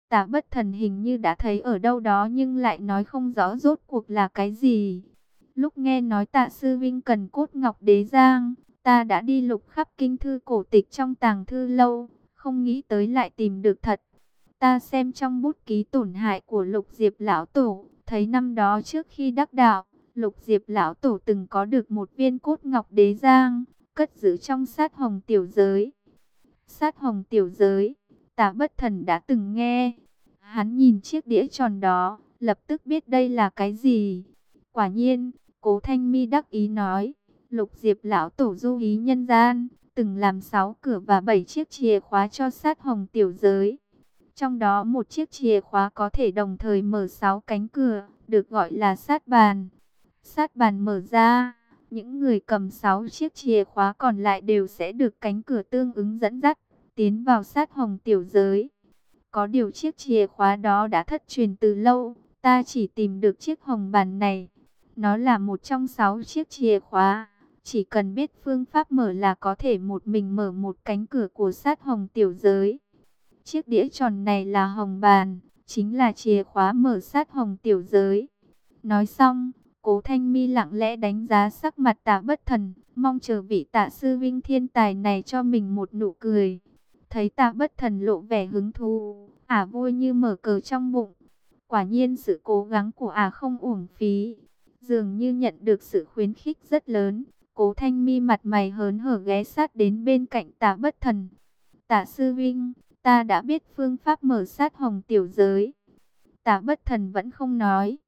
Tạ Bất Thần hình như đã thấy ở đâu đó nhưng lại nói không rõ rốt cuộc là cái gì. Lúc nghe nói Tạ sư vinh cần cốt ngọc đế giang, ta đã đi lục khắp kinh thư cổ tịch trong tàng thư lâu, không nghĩ tới lại tìm được thật. Ta xem trong bút ký tổn hại của Lục Diệp lão tổ, thấy năm đó trước khi đắc đạo, Lục Diệp lão tổ từng có được một viên cốt ngọc đế giang, cất giữ trong sát hồng tiểu giới. Sát hồng tiểu giới, Tạ Bất Thần đã từng nghe. Hắn nhìn chiếc đĩa tròn đó, lập tức biết đây là cái gì. Quả nhiên, Cố Thanh Mi đắc ý nói, Lục Diệp lão tổ du ý nhân gian, từng làm 6 cửa và 7 chiếc chìa khóa cho sát hồng tiểu giới. Trong đó một chiếc chìa khóa có thể đồng thời mở 6 cánh cửa, được gọi là sát bàn. Sát bàn mở ra, những người cầm 6 chiếc chìa khóa còn lại đều sẽ được cánh cửa tương ứng dẫn dắt, tiến vào sát hồng tiểu giới. Có điều chiếc chìa khóa đó đã thất truyền từ lâu, ta chỉ tìm được chiếc hồng bàn này. Nó là một trong 6 chiếc chìa khóa, chỉ cần biết phương pháp mở là có thể một mình mở một cánh cửa của sát hồng tiểu giới. Chiếc đĩa tròn này là hồng bàn, chính là chìa khóa mở sát hồng tiểu giới. Nói xong, Cố Thanh Mi lặng lẽ đánh giá sắc mặt Tạ Bất Thần, mong chờ vị Tạ sư vinh thiên tài này cho mình một nụ cười. Thấy Tạ Bất Thần lộ vẻ hứng thú, ả vui như mở cờ trong bụng. Quả nhiên sự cố gắng của ả không uổng phí, dường như nhận được sự khuyến khích rất lớn. Cố Thanh Mi mặt mày hớn hở ghé sát đến bên cạnh Tạ Bất Thần. Tạ sư vinh, ta đã biết phương pháp mở sát hồng tiểu giới. Tạ Bất Thần vẫn không nói.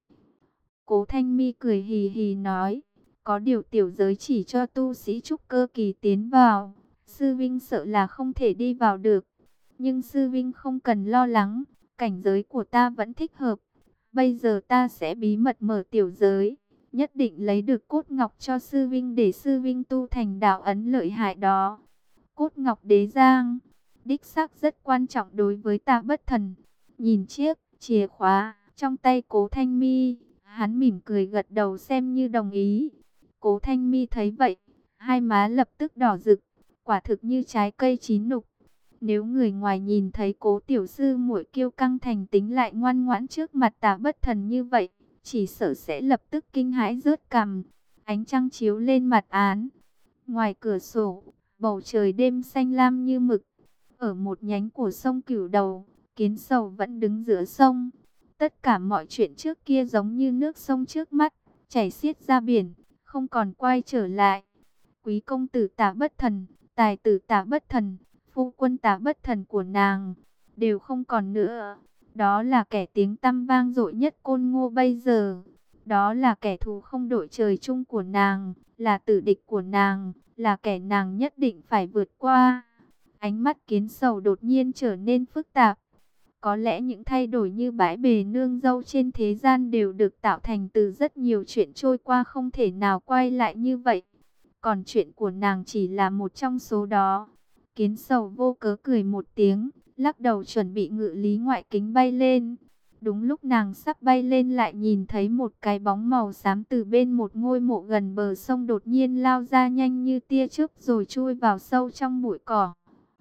Cố Thanh Mi cười hì hì nói, có điều tiểu giới chỉ cho tu sĩ trúc cơ kỳ tiến vào, sư vinh sợ là không thể đi vào được. Nhưng sư vinh không cần lo lắng, cảnh giới của ta vẫn thích hợp. Bây giờ ta sẽ bí mật mở tiểu giới, nhất định lấy được cốt ngọc cho sư vinh để sư vinh tu thành đạo ấn lợi hại đó. Cốt ngọc đế giang, đích xác rất quan trọng đối với Tạ Bất Thần. Nhìn chiếc chìa khóa trong tay Cố Thanh Mi, hắn mỉm cười gật đầu xem như đồng ý. Cố Thanh Mi thấy vậy, hai má lập tức đỏ rực, quả thực như trái cây chín nục. Nếu người ngoài nhìn thấy Cố tiểu sư muội kiêu căng thành tính lại ngoan ngoãn trước mặt Tạ Bất Thần như vậy, chỉ sợ sẽ lập tức kinh hãi rớt cằm. Ánh trăng chiếu lên mặt án. Ngoài cửa sổ, bầu trời đêm xanh lam như mực. Ở một nhánh của sông Cửu Đầu, Kiến Sầu vẫn đứng giữa sông. Tất cả mọi chuyện trước kia giống như nước sông trước mắt, chảy xiết ra biển, không còn quay trở lại. Quý công tử Tạ Bất Thần, tài tử Tạ Bất Thần, phu quân Tạ Bất Thần của nàng, đều không còn nữa. Đó là kẻ tiếng tăm vang dội nhất Côn Ngô bây giờ. Đó là kẻ thù không đội trời chung của nàng, là tử địch của nàng, là kẻ nàng nhất định phải vượt qua. Ánh mắt Kiến Sầu đột nhiên trở nên phức tạp. Có lẽ những thay đổi như bãi bề nương dâu trên thế gian đều được tạo thành từ rất nhiều chuyện trôi qua không thể nào quay lại như vậy. Còn chuyện của nàng chỉ là một trong số đó. Kiến Sầu vô cớ cười một tiếng, lắc đầu chuẩn bị ngự lý ngoại kính bay lên. Đúng lúc nàng sắp bay lên lại nhìn thấy một cái bóng màu xám từ bên một ngôi mộ gần bờ sông đột nhiên lao ra nhanh như tia chớp rồi chui vào sâu trong bụi cỏ.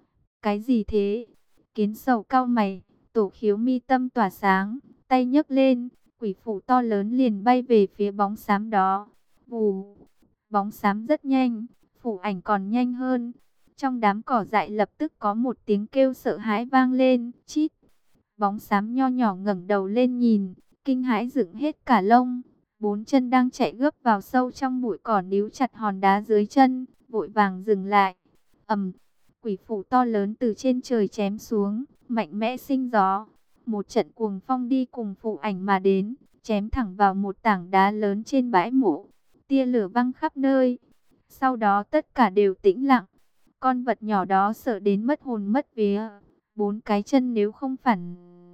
Cái gì thế? Kiến Sầu cau mày, Tổ Khiếu mi tâm tỏa sáng, tay nhấc lên, quỷ phủ to lớn liền bay về phía bóng xám đó. Vù, bóng xám rất nhanh, phủ ảnh còn nhanh hơn. Trong đám cỏ dại lập tức có một tiếng kêu sợ hãi vang lên, chít. Bóng xám nho nhỏ ngẩng đầu lên nhìn, kinh hãi dựng hết cả lông. Bốn chân đang chạy gấp vào sâu trong bụi cỏ níu chặt hòn đá dưới chân, vội vàng dừng lại. Ầm, quỷ phủ to lớn từ trên trời chém xuống, mạnh mẽ sinh gió. Một trận cuồng phong đi cùng phụ ảnh mà đến, chém thẳng vào một tảng đá lớn trên bãi mộ. Tia lửa văng khắp nơi. Sau đó tất cả đều tĩnh lặng. Con vật nhỏ đó sợ đến mất hồn mất vía. Bốn cái chân nếu không phản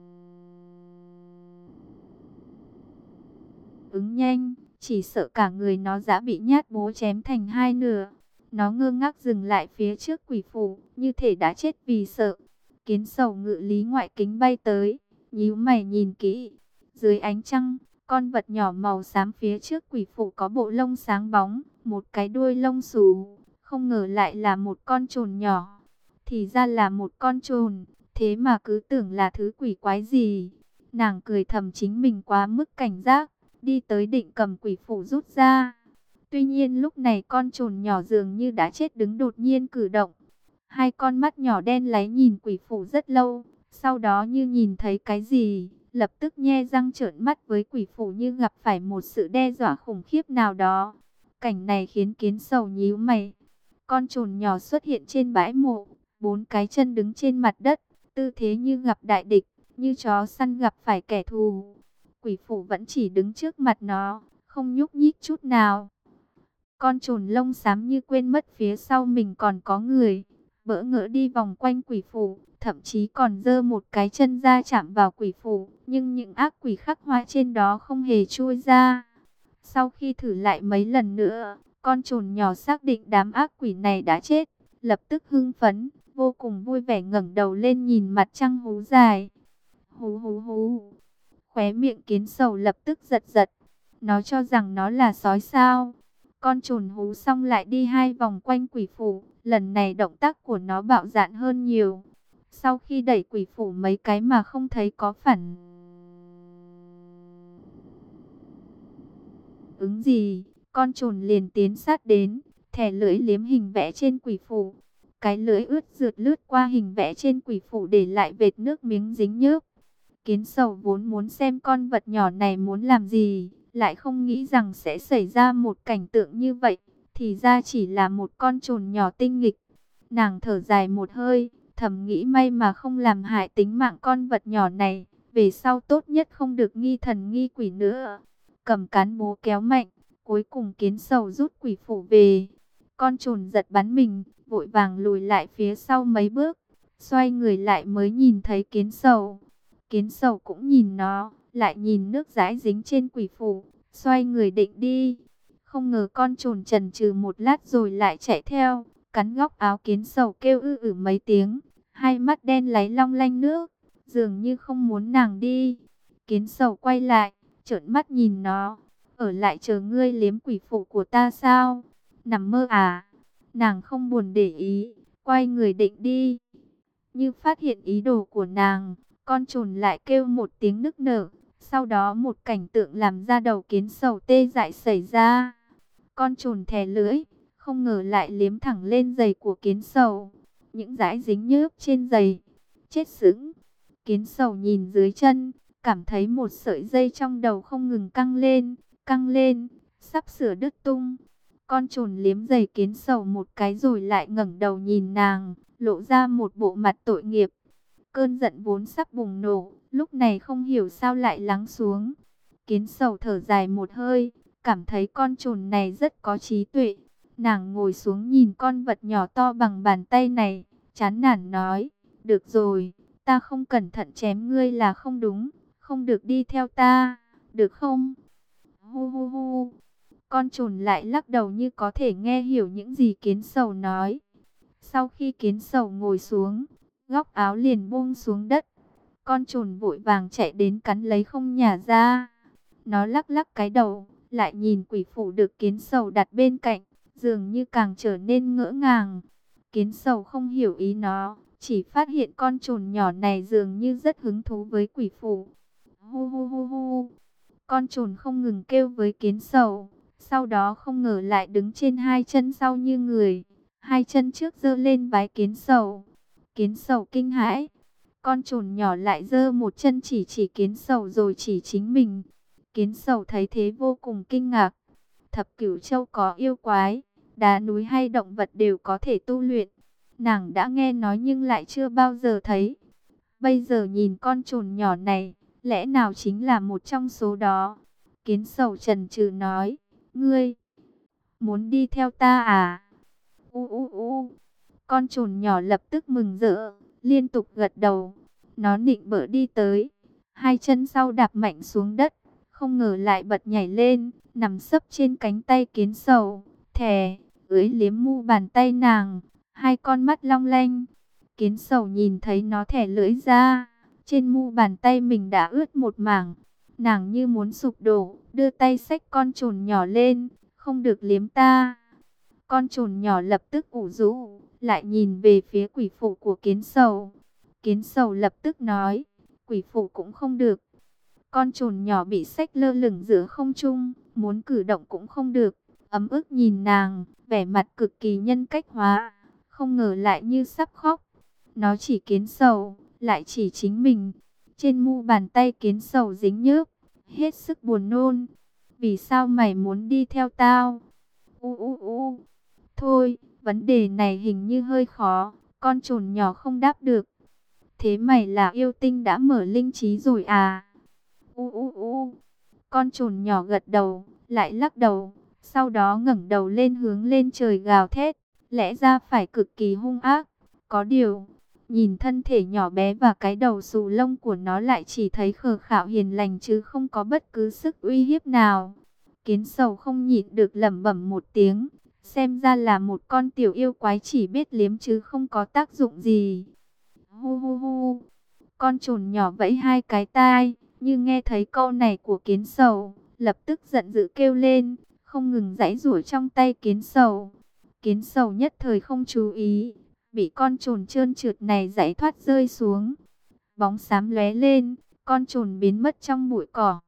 ứng nhanh, chỉ sợ cả người nó đã bị nhát bố chém thành hai nửa. Nó ngơ ngác dừng lại phía trước quỷ phủ, như thể đã chết vì sợ. Kiến Sầu ngự lý ngoại kính bay tới, nhíu mày nhìn kỹ. Dưới ánh trăng, con vật nhỏ màu xám phía trước quỷ phủ có bộ lông sáng bóng, một cái đuôi lông xù, không ngờ lại là một con trồn nhỏ. Thì ra là một con trồn, thế mà cứ tưởng là thứ quỷ quái gì. Nàng cười thầm chính mình quá mức cảnh giác, đi tới định cầm quỷ phủ rút ra. Tuy nhiên lúc này con trồn nhỏ dường như đã chết đứng đột nhiên cử động. Hai con mắt nhỏ đen láy nhìn quỷ phủ rất lâu, sau đó như nhìn thấy cái gì, lập tức nhe răng trợn mắt với quỷ phủ như gặp phải một sự đe dọa khủng khiếp nào đó. Cảnh này khiến Kiến Sầu nhíu mày. Con trồn nhỏ xuất hiện trên bãi mộ, bốn cái chân đứng trên mặt đất, tư thế như gặp đại địch, như chó săn gặp phải kẻ thù. Quỷ phủ vẫn chỉ đứng trước mặt nó, không nhúc nhích chút nào. Con trồn lông xám như quên mất phía sau mình còn có người, bỡ ngỡ đi vòng quanh quỷ phủ, thậm chí còn giơ một cái chân ra chạm vào quỷ phủ, nhưng những ác quỷ khắc họa trên đó không hề chui ra. Sau khi thử lại mấy lần nữa, con trồn nhỏ xác định đám ác quỷ này đã chết, lập tức hưng phấn, vô cùng vui vẻ ngẩng đầu lên nhìn mặt trăng hú dài. Hú hú hú. Khóe miệng Kiến Sầu lập tức giật giật. Nó cho rằng nó là sói sao? Con trồn hú xong lại đi hai vòng quanh quỷ phủ, lần này động tác của nó bạo dạn hơn nhiều. Sau khi đẩy quỷ phủ mấy cái mà không thấy có phản ứng gì, con trồn liền tiến sát đến, thè lưỡi liếm hình vẽ trên quỷ phủ. Cái lưỡi ướt rượt lướt qua hình vẽ trên quỷ phủ để lại vệt nước miếng dính nhớp. Kiến Sầu vốn muốn xem con vật nhỏ này muốn làm gì, lại không nghĩ rằng sẽ xảy ra một cảnh tượng như vậy, thì ra chỉ là một con trồn nhỏ tinh nghịch. Nàng thở dài một hơi, thầm nghĩ may mà không làm hại tính mạng con vật nhỏ này, về sau tốt nhất không được nghi thần nghi quỷ nữa. Cầm cán búa kéo mạnh, cuối cùng Kiến Sầu rút quỷ phủ về. Con trồn giật bắn mình, vội vàng lùi lại phía sau mấy bước, xoay người lại mới nhìn thấy Kiến Sầu. Kiến Sầu cũng nhìn nó, lại nhìn nước dãi dính trên quỷ phủ, xoay người định đi. Không ngờ con trồn chần chừ một lát rồi lại chạy theo, cắn góc áo Kiến Sầu kêu mấy tiếng, hai mắt đen láy long lanh nước, dường như không muốn nàng đi. Kiến Sầu quay lại, trợn mắt nhìn nó, ở lại chờ ngươi liếm quỷ phủ của ta sao? Nằm mơ à? Nàng không buồn để ý, quay người định đi. Như phát hiện ý đồ của nàng, con trồn lại kêu một tiếng nức nở. Sau đó một cảnh tượng làm ra đầu Kiến Sầu tê dại xảy ra. Con trồn thè lưỡi, không ngờ lại liếm thẳng lên giày của Kiến Sầu. Những dãi dính nhớp trên giày. Chết sững. Kiến Sầu nhìn dưới chân, cảm thấy một sợi dây trong đầu không ngừng căng lên, sắp sửa đứt tung. Con trồn liếm giày Kiến Sầu một cái rồi lại ngẩng đầu nhìn nàng, lộ ra một bộ mặt tội nghiệp. Cơn giận vốn sắp bùng nổ, lúc này không hiểu sao lại lắng xuống. Kiến Sầu thở dài một hơi, cảm thấy con trồn này rất có trí tuệ. Nàng ngồi xuống nhìn con vật nhỏ to bằng bàn tay này, chán nản nói, được rồi, ta không cẩn thận chém ngươi là không đúng, không được đi theo ta, được không? Hu hu hu. Con trồn lại lắc đầu như có thể nghe hiểu những gì Kiến Sầu nói. Sau khi Kiến Sầu ngồi xuống, góc áo liền buông xuống đất. Con trồn vội vàng chạy đến cắn lấy không nhả ra. Nó lắc lắc cái đầu, lại nhìn quỷ phủ được Kiến Sầu đặt bên cạnh, dường như càng trở nên ngỡ ngàng. Kiến Sầu không hiểu ý nó, chỉ phát hiện con trồn nhỏ này dường như rất hứng thú với quỷ phủ. Hu hu hu hu. Con trồn không ngừng kêu với Kiến Sầu, sau đó không ngờ lại đứng trên hai chân sau như người, hai chân trước giơ lên vái Kiến Sầu. Kiến Sầu kinh hãi, con trồn nhỏ lại giơ một chân chỉ Kiến Sầu rồi chỉ chính mình. Kiến Sầu thấy thế vô cùng kinh ngạc. Thập Cửu Châu có yêu quái, đá núi hay động vật đều có thể tu luyện. Nàng đã nghe nói nhưng lại chưa bao giờ thấy. Bây giờ nhìn con trồn nhỏ này, lẽ nào chính là một trong số đó? Kiến Sầu chần chừ nói, ngươi muốn đi theo ta à? U u u. Con trồn nhỏ lập tức mừng rỡ, liên tục gật đầu. Nó nịnh bợ đi tới, hai chân sau đạp mạnh xuống đất, không ngờ lại bật nhảy lên, nằm sấp trên cánh tay Kiến Sầu, thè, liếm mu bàn tay nàng, hai con mắt long lanh. Kiến Sầu nhìn thấy nó thè lưỡi ra, trên mu bàn tay mình đã ướt một mảng. Nàng như muốn sụp đổ, đưa tay xách con trồn nhỏ lên, không được liếm ta. Con trồn nhỏ lập tức ủ rũ, lại nhìn về phía quỷ phủ của Kiến Sầu. Kiến Sầu lập tức nói, quỷ phụ cũng không được. Con trồn nhỏ bị xách lơ lửng giữa không trung, muốn cử động cũng không được. Ấm ức nhìn nàng, vẻ mặt cực kỳ nhân cách hóa, không ngờ lại như sắp khóc. Nó chỉ Kiến Sầu, lại chỉ chính mình. Trên mu bàn tay Kiến Sầu dính nhớp, hết sức buồn nôn. Vì sao mày muốn đi theo tao? U u u. Thôi, vấn đề này hình như hơi khó, con trồn nhỏ không đáp được. Thế mày là yêu tinh đã mở linh trí rồi à? U u u. Con trồn nhỏ gật đầu, lại lắc đầu, sau đó ngẩng đầu lên hướng lên trời gào thét, lẽ ra phải cực kỳ hung ác. Có điều, nhìn thân thể nhỏ bé và cái đầu xù lông của nó lại chỉ thấy khờ khạo hiền lành chứ không có bất cứ sức uy hiếp nào. Kiến Sầu không nhịn được lẩm bẩm một tiếng, xem ra là một con tiểu yêu quái chỉ biết liếm chứ không có tác dụng gì. Hu hu hu. Con trồn nhỏ vẫy hai cái tai, như nghe thấy câu này của Kiến Sầu, lập tức giận dữ kêu lên, không ngừng giãy giụa trong tay Kiến Sầu. Kiến Sầu nhất thời không chú ý, bị con trồn trơn trượt này giãy thoát rơi xuống. Bóng xám lóe lên, con trồn biến mất trong bụi cỏ.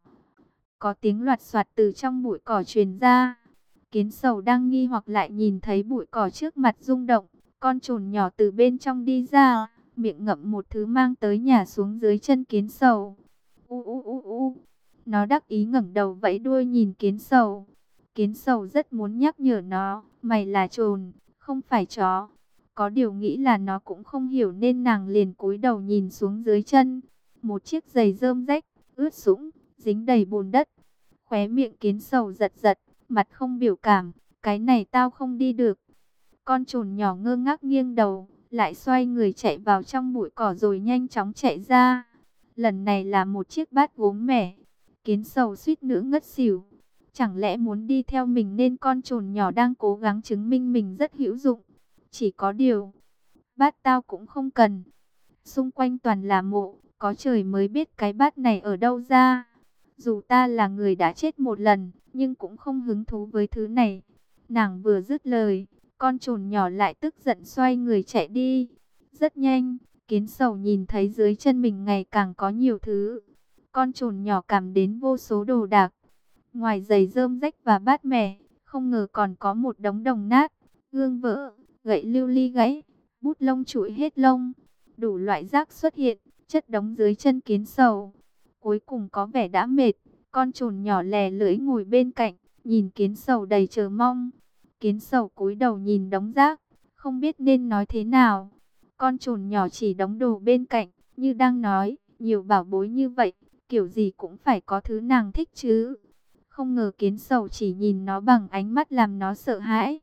Có tiếng loạt soạt từ trong bụi cỏ truyền ra. Kiến Sầu đang nghi hoặc lại nhìn thấy bụi cỏ trước mặt rung động, con trồn nhỏ từ bên trong đi ra, miệng ngậm một thứ mang tới nhả xuống dưới chân Kiến Sầu. U u u u. Nó đắc ý ngẩng đầu vẫy đuôi nhìn Kiến Sầu. Kiến Sầu rất muốn nhắc nhở nó, mày là trồn, không phải chó. Có điều nghĩ là nó cũng không hiểu nên nàng liền cúi đầu nhìn xuống dưới chân. Một chiếc giày rơm rách, ướt sũng, dính đầy bùn đất. Khóe miệng Kiến Sầu giật giật, mặt không biểu cảm, cái này tao không đi được. Con trồn nhỏ ngơ ngác nghiêng đầu, lại xoay người chạy vào trong bụi cỏ rồi nhanh chóng chạy ra. Lần này là một chiếc bát gốm mẻ. Kiến Sầu suýt nữa ngất xỉu. Chẳng lẽ muốn đi theo mình nên con trồn nhỏ đang cố gắng chứng minh mình rất hữu dụng. Chỉ có điều, bát tao cũng không cần. Xung quanh toàn là mộ, có trời mới biết cái bát này ở đâu ra. Dù ta là người đã chết một lần, nhưng cũng không hứng thú với thứ này. Nàng vừa dứt lời, con trồn nhỏ lại tức giận xoay người chạy đi. Rất nhanh, Kiến Sầu nhìn thấy dưới chân mình ngày càng có nhiều thứ. Con trồn nhỏ cảm đến vô số đồ đạc. Ngoài giày rơm rách và bát mẻ, không ngờ còn có một đống đồng nát, gương vỡ, gậy lưu ly gãy, bút lông trụi hết lông. Đủ loại rác xuất hiện, chất đống dưới chân Kiến Sầu. Cuối cùng có vẻ đã mệt, con trồn nhỏ lè lưỡi ngồi bên cạnh, nhìn Kiến Sầu đầy chờ mong. Kiến Sầu cúi đầu nhìn đống rác, không biết nên nói thế nào. Con trồn nhỏ chỉ đống đồ bên cạnh, như đang nói, nhiều bảo bối như vậy, kiểu gì cũng phải có thứ nàng thích chứ. Không ngờ Kiến Sầu chỉ nhìn nó bằng ánh mắt làm nó sợ hãi.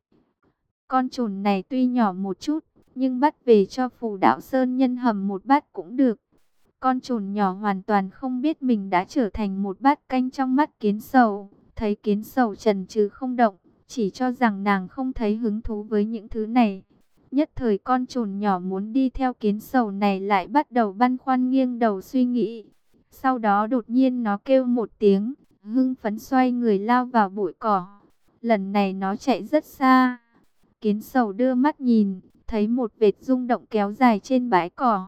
Con trồn này tuy nhỏ một chút, nhưng bắt về cho Phù Đạo Sơn Nhân hầm một bát cũng được. Con trồn nhỏ hoàn toàn không biết mình đã trở thành một bát canh trong mắt Kiến Sầu. Thấy Kiến Sầu chần chừ không động, chỉ cho rằng nàng không thấy hứng thú với những thứ này. Nhất thời con trồn nhỏ muốn đi theo Kiến Sầu này lại bắt đầu băn khoăn nghiêng đầu suy nghĩ. Sau đó đột nhiên nó kêu một tiếng, hưng phấn xoay người lao vào bụi cỏ. Lần này nó chạy rất xa. Kiến Sầu đưa mắt nhìn, thấy một vệt rung động kéo dài trên bãi cỏ.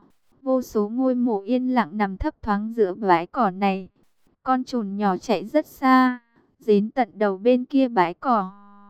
Vô số ngôi mộ yên lặng nằm thấp thoáng giữa bãi cỏ này. Con trồn nhỏ chạy rất xa, đến tận đầu bên kia bãi cỏ.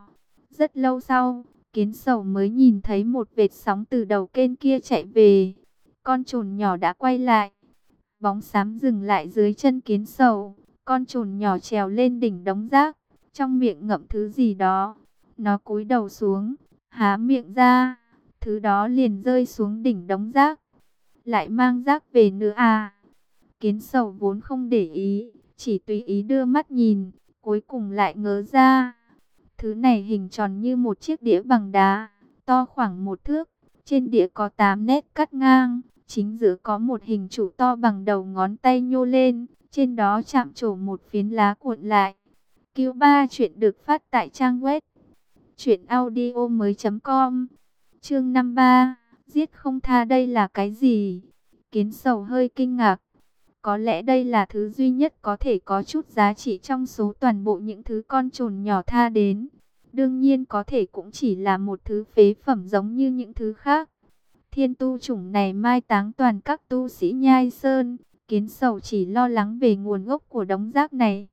Rất lâu sau, Kiến Sầu mới nhìn thấy một vệt sóng từ đầu kênh kia chạy về. Con trồn nhỏ đã quay lại. Bóng xám dừng lại dưới chân Kiến Sầu. Con trồn nhỏ trèo lên đỉnh đống rác, trong miệng ngậm thứ gì đó. Nó cúi đầu xuống, há miệng ra, thứ đó liền rơi xuống đỉnh đống rác. Lại mang rác về nữa à? Kiến Sầu vốn không để ý, chỉ tùy ý đưa mắt nhìn, cuối cùng lại ngớ ra. Thứ này hình tròn như một chiếc đĩa bằng đá, to khoảng 1 thước. Trên đĩa có 8 nét cắt ngang, chính giữa có một hình trụ to bằng đầu ngón tay nhô lên, trên đó chạm trổ một phiến lá cuộn lại. Q3 chuyện được phát tại trang web truyệnaudiomoi.com. Chương 53, giết không tha, đây là cái gì? Kiến Sầu hơi kinh ngạc. Có lẽ đây là thứ duy nhất có thể có chút giá trị trong số toàn bộ những thứ con trồn nhỏ tha đến. Đương nhiên có thể cũng chỉ là một thứ phế phẩm giống như những thứ khác. Thiên tu chủng này mai táng toàn các tu sĩ Nhai Sơn. Kiến Sầu chỉ lo lắng về nguồn gốc của đống rác này.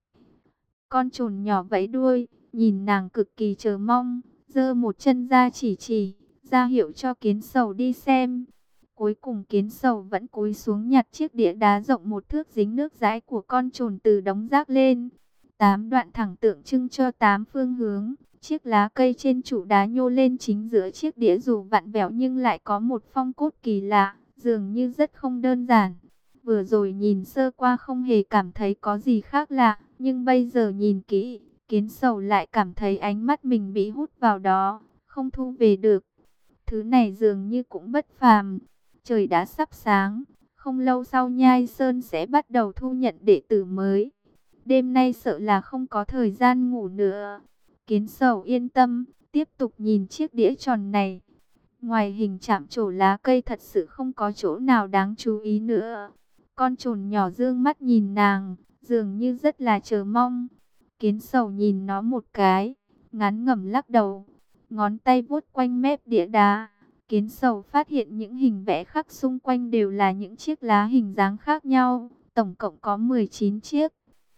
Con trồn nhỏ vẫy đuôi, nhìn nàng cực kỳ chờ mong, giơ một chân ra chỉ, ra hiệu cho Kiến Sầu đi xem. Cuối cùng Kiến Sầu vẫn cúi xuống nhặt chiếc đĩa đá rộng 1 thước dính nước dãi của con trồn từ đống rác lên. 8 đoạn thẳng tượng trưng cho 8 phương hướng. Chiếc lá cây trên trụ đá nhô lên chính giữa chiếc đĩa, dù vặn vẹo nhưng lại có một phong cốt kỳ lạ, dường như rất không đơn giản. Vừa rồi nhìn sơ qua không hề cảm thấy có gì khác lạ, nhưng bây giờ nhìn kỹ, Kiến Sầu lại cảm thấy ánh mắt mình bị hút vào đó, không thu về được. Thứ này dường như cũng bất phàm. Trời đã sắp sáng, không lâu sau Nhai Sơn sẽ bắt đầu thu nhận đệ tử mới. Đêm nay sợ là không có thời gian ngủ nữa. Kiến Sầu yên tâm, tiếp tục nhìn chiếc đĩa tròn này. Ngoài hình chạm trổ lá cây thật sự không có chỗ nào đáng chú ý nữa. Con trồn nhỏ dương mắt nhìn nàng, dường như rất là chờ mong. Kiến Sầu nhìn nó một cái, ngán ngẩm lắc đầu, ngón tay vuốt quanh mép đĩa đá. Kiến Sầu phát hiện những hình vẽ khắc xung quanh đều là những chiếc lá hình dáng khác nhau, tổng cộng có 19 chiếc.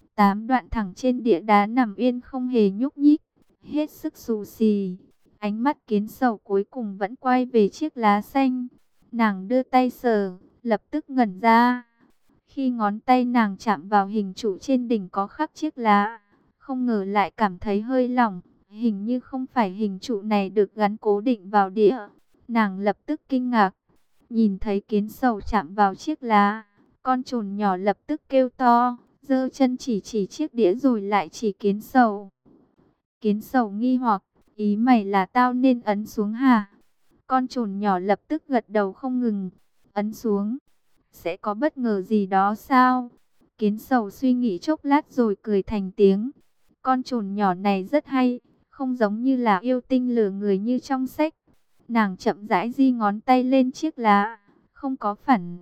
8 đoạn thẳng trên đĩa đá nằm yên không hề nhúc nhích, hết sức xù xì. Ánh mắt Kiến Sầu cuối cùng vẫn quay về chiếc lá xanh. Nàng đưa tay sờ, lập tức ngẩn ra. Khi ngón tay nàng chạm vào hình trụ trên đỉnh có khắc chiếc lá, không ngờ lại cảm thấy hơi lỏng. Hình như không phải hình trụ này được gắn cố định vào đĩa. Nàng lập tức kinh ngạc, nhìn thấy Kiến Sầu chạm vào chiếc lá. Con trồn nhỏ lập tức kêu to, giơ chân chỉ chiếc đĩa rồi lại chỉ Kiến Sầu. Kiến Sầu nghi hoặc, ý mày là tao nên ấn xuống hả? Con trồn nhỏ lập tức gật đầu không ngừng, ấn xuống. Sẽ có bất ngờ gì đó sao? Kiến Sầu suy nghĩ chốc lát rồi cười thành tiếng. Con trồn nhỏ này rất hay, không giống như là yêu tinh lừa người như trong sách. Nàng chậm rãi di ngón tay lên chiếc lá, không có phản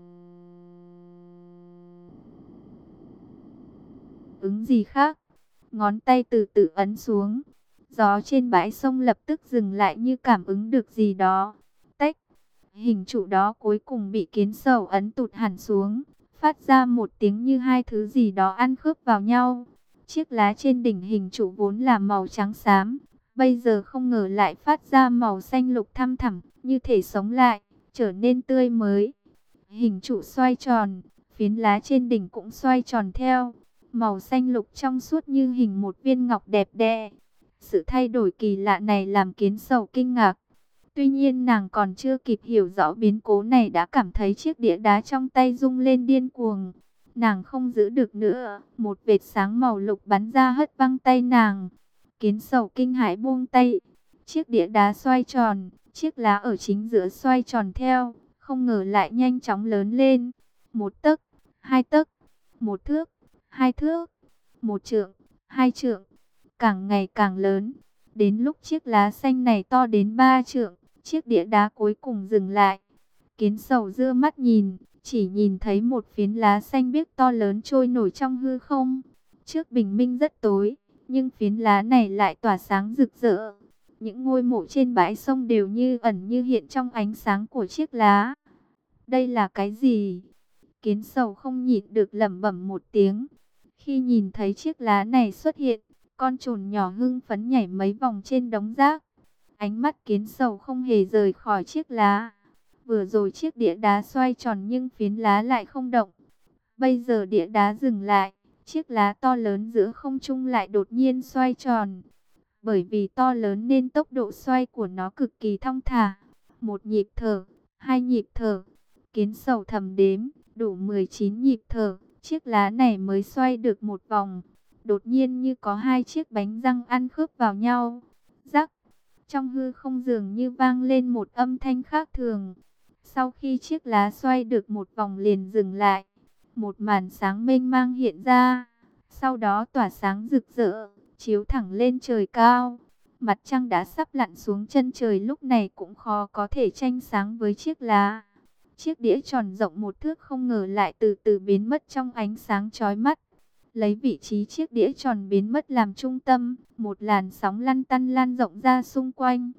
ứng gì khác. Ngón tay từ từ ấn xuống. Gió trên bãi sông lập tức dừng lại như cảm ứng được gì đó. Tách. Hình trụ đó cuối cùng bị Kiến Sầu ấn tụt hẳn xuống, phát ra một tiếng như hai thứ gì đó ăn khớp vào nhau. Chiếc lá trên đỉnh hình trụ vốn là màu trắng xám, bây giờ không ngờ lại phát ra màu xanh lục thăm thẳm, như thể sống lại, trở nên tươi mới. Hình trụ xoay tròn, phiến lá trên đỉnh cũng xoay tròn theo, màu xanh lục trong suốt như hình một viên ngọc đẹp đẽ. Sự thay đổi kỳ lạ này làm Kiến Sầu kinh ngạc. Tuy nhiên nàng còn chưa kịp hiểu rõ biến cố này đã cảm thấy chiếc đĩa đá trong tay rung lên điên cuồng. Nàng không giữ được nữa, một vệt sáng màu lục bắn ra hất văng tay nàng. Kiến Sầu kinh hãi buông tay. Chiếc đĩa đá xoay tròn, chiếc lá ở chính giữa xoay tròn theo, không ngờ lại nhanh chóng lớn lên. 1 tấc, 2 tấc, 1 thước, 2 thước, 1 trượng, 2 trượng, càng ngày càng lớn. Đến lúc chiếc lá xanh này to đến 3 trượng, chiếc đĩa đá cuối cùng dừng lại. Kiến Sầu giơ mắt nhìn, chỉ nhìn thấy một phiến lá xanh biếc to lớn trôi nổi trong hư không. Trước bình minh rất tối, nhưng phiến lá này lại tỏa sáng rực rỡ. Những ngôi mộ trên bãi sông đều như ẩn như hiện trong ánh sáng của chiếc lá. Đây là cái gì? Kiến Sầu không nhịn được lẩm bẩm một tiếng. Khi nhìn thấy chiếc lá này xuất hiện, con trồn nhỏ hưng phấn nhảy mấy vòng trên đống rác. Ánh mắt Kiến Sầu không hề rời khỏi chiếc lá. Vừa rồi chiếc đĩa đá xoay tròn nhưng phiến lá lại không động. Bây giờ đĩa đá dừng lại, chiếc lá to lớn giữa không trung lại đột nhiên xoay tròn. Bởi vì to lớn nên tốc độ xoay của nó cực kỳ thong thả. 1 nhịp thở, 2 nhịp thở. Kiến Sầu thầm đếm, đủ 19 nhịp thở, chiếc lá này mới xoay được 1 vòng. Đột nhiên như có 2 chiếc bánh răng ăn khớp vào nhau. Rắc. Trong hư không dường như vang lên một âm thanh khác thường. Sau khi chiếc lá xoay được 1 vòng liền dừng lại, một màn sáng mênh mang hiện ra. Sau đó tỏa sáng rực rỡ, chiếu thẳng lên trời cao. Mặt trăng đã sắp lặn xuống chân trời lúc này cũng khó có thể tranh sáng với chiếc lá. Chiếc đĩa tròn rộng 1 thước không ngờ lại từ từ biến mất trong ánh sáng chói mắt. Lấy vị trí chiếc đĩa tròn biến mất làm trung tâm, một làn sóng lăn tăn lan rộng ra xung quanh.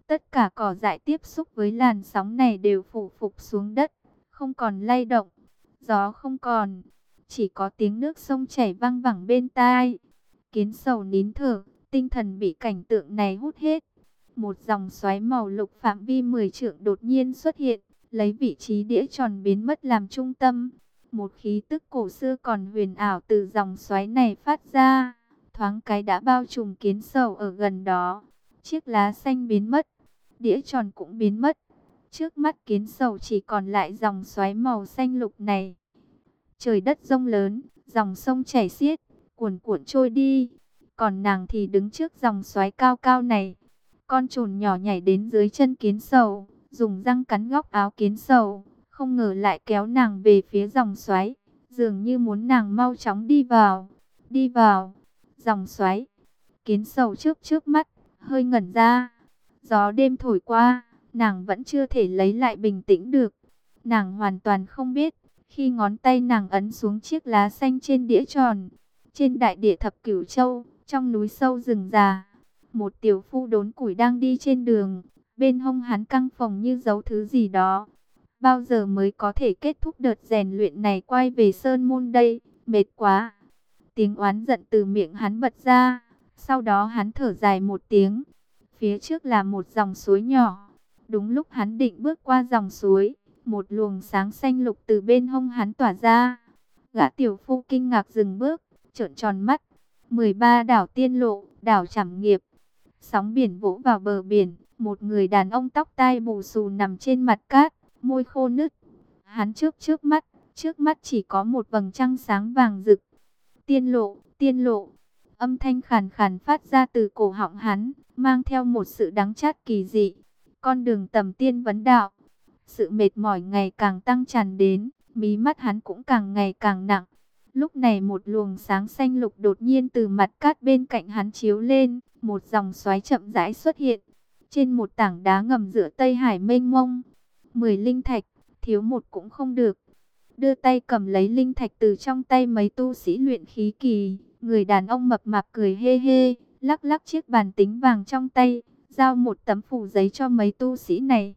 Tất cả cỏ dại tiếp xúc với làn sóng này đều phủ phục xuống đất, không còn lay động. Gió không còn, chỉ có tiếng nước sông chảy vang vẳng bên tai. Kiến Sầu nín thở, tinh thần bị cảnh tượng này hút hết. Một dòng xoáy màu lục phạm vi 10 trượng đột nhiên xuất hiện, lấy vị trí đĩa tròn biến mất làm trung tâm. Một khí tức cổ xưa còn huyền ảo từ dòng xoáy này phát ra, thoáng cái đã bao trùm Kiến Sầu ở gần đó. Chiếc lá xanh biến mất, đĩa tròn cũng biến mất. Trước mắt Kiến Sầu chỉ còn lại dòng xoáy màu xanh lục này. Trời đất rông lớn, dòng sông chảy xiết, cuồn cuộn trôi đi. Còn nàng thì đứng trước dòng xoáy cao cao này. Con trồn nhỏ nhảy đến dưới chân Kiến Sầu, dùng răng cắn góc áo Kiến Sầu, không ngờ lại kéo nàng về phía dòng xoáy, dường như muốn nàng mau chóng đi vào. Đi vào dòng xoáy. Kiến Sầu trước mắt, hơi ngẩn ra. Gió đêm thổi qua, nàng vẫn chưa thể lấy lại bình tĩnh được. Nàng hoàn toàn không biết, khi ngón tay nàng ấn xuống chiếc lá xanh trên đĩa tròn, trên đại địa thập cửu châu, trong núi sâu rừng già, một tiểu phu đốn củi đang đi trên đường, bên hông hắn căng phồng như giấu thứ gì đó. Bao giờ mới có thể kết thúc đợt rèn luyện này, quay về sơn môn đây, mệt quá. Tiếng oán giận từ miệng hắn bật ra, sau đó hắn thở dài một tiếng. Phía trước là một dòng suối nhỏ. Đúng lúc hắn định bước qua dòng suối, một luồng sáng xanh lục từ bên hông hắn tỏa ra. Gã tiểu phu kinh ngạc dừng bước, trợn tròn mắt. 13 đảo tiên lộ, đảo Trảm Nghiệp. Sóng biển vỗ vào bờ biển, một người đàn ông tóc tai bù xù nằm trên mặt cát, môi khô nứt. Hắn trước mắt chỉ có một vầng trăng sáng vàng rực. Tiên lộ, tiên lộ. Âm thanh khàn khàn phát ra từ cổ họng hắn, mang theo một sự đắng chát kỳ dị. Con đường tầm tiên vấn đạo. Sự mệt mỏi ngày càng tăng tràn đến, mí mắt hắn cũng càng ngày càng nặng. Lúc này một luồng sáng xanh lục đột nhiên từ mặt cát bên cạnh hắn chiếu lên, một dòng xoáy chậm rãi xuất hiện. Trên một tảng đá ngầm giữa Tây Hải mênh mông, 10 linh thạch, thiếu một cũng không được. Đưa tay cầm lấy linh thạch từ trong tay mấy tu sĩ luyện khí kỳ, người đàn ông mập mạp cười hê hê, lắc lắc chiếc bàn tính vàng trong tay, giao một tấm phù giấy cho mấy tu sĩ này.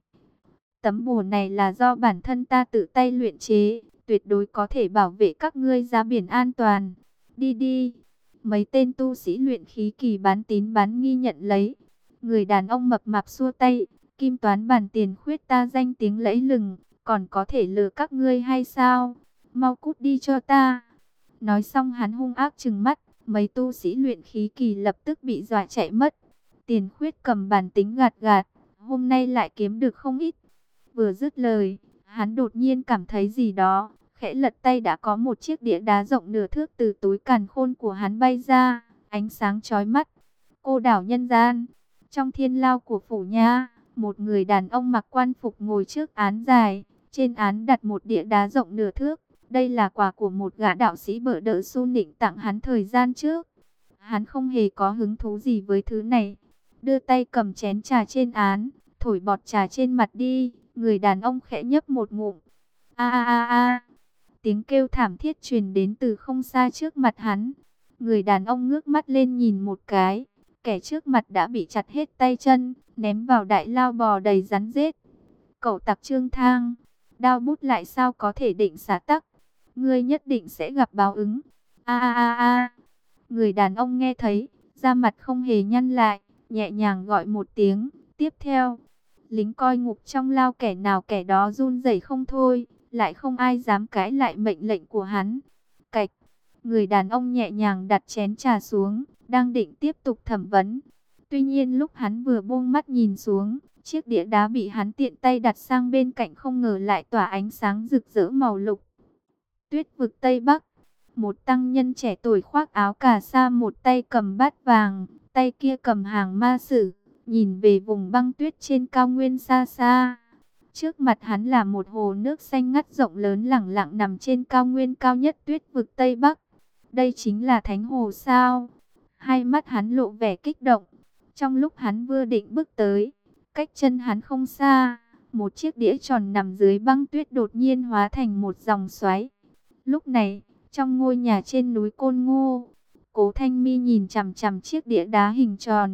Tấm bùa này là do bản thân ta tự tay luyện chế, tuyệt đối có thể bảo vệ các ngươi ra biển an toàn. Đi đi. Mấy tên tu sĩ luyện khí kỳ bán tín bán nghi nhận lấy. Người đàn ông mập mạp xua tay, Kim Toán Bản Tiền Khuyết ta danh tiếng lẫy lừng, còn có thể lừa các ngươi hay sao? Mau cút đi cho ta. Nói xong hắn hung ác trừng mắt, mấy tu sĩ luyện khí kỳ lập tức bị dọa chạy mất. Tiền Khuyết cầm bản tính gạt gạt, hôm nay lại kiếm được không ít. Vừa dứt lời, hắn đột nhiên cảm thấy gì đó, khẽ lật tay đã có một chiếc đĩa đá rộng nửa thước từ túi càn khôn của hắn bay ra, ánh sáng chói mắt. Cô đảo nhân gian, trong thiên lao của phủ nha, một người đàn ông mặc quan phục ngồi trước án dài, trên án đặt một đĩa đá rộng nửa thước. Đây là quà của một gã đạo sĩ bợ đỡ Su Nịnh tặng hắn thời gian trước. Hắn không hề có hứng thú gì với thứ này, đưa tay cầm chén trà trên án, thổi bọt trà trên mặt đi. Người đàn ông khẽ nhấp một ngụm. A a a a. Tiếng kêu thảm thiết truyền đến từ không xa trước mặt hắn. Người đàn ông ngước mắt lên nhìn một cái. Kẻ trước mặt đã bị chặt hết tay chân, ném vào đại lao bò đầy rắn rết. Cậu tặc Trương Thang, đao bút lại sao có thể định xả tắc. Ngươi nhất định sẽ gặp báo ứng. A a a a. Người đàn ông nghe thấy, da mặt không hề nhăn lại, nhẹ nhàng gọi một tiếng. Tiếp theo, lính coi ngục trong lao kẻ nào kẻ đó run rẩy không thôi, lại không ai dám cãi lại mệnh lệnh của hắn. Cạch, người đàn ông nhẹ nhàng đặt chén trà xuống, đang định tiếp tục thẩm vấn. Tuy nhiên lúc hắn vừa buông mắt nhìn xuống, chiếc đĩa đá bị hắn tiện tay đặt sang bên cạnh không ngờ lại tỏa ánh sáng rực rỡ màu lục. Tuyết vực Tây Bắc, một tăng nhân trẻ tuổi khoác áo cà sa, một tay cầm bát vàng, tay kia cầm hàng ma sử, nhìn về vùng băng tuyết trên cao nguyên xa xa. Trước mặt hắn là một hồ nước xanh ngắt rộng lớn lẳng lặng nằm trên cao nguyên cao nhất tuyết vực Tây Bắc. Đây chính là Thánh Hồ sao? Hai mắt hắn lộ vẻ kích động. Trong lúc hắn vừa định bước tới, cách chân hắn không xa, một chiếc đĩa tròn nằm dưới băng tuyết đột nhiên hóa thành một dòng xoáy. Lúc này, trong ngôi nhà trên núi Côn Ngô, Cố Thanh Mi nhìn chằm chằm chiếc đĩa đá hình tròn,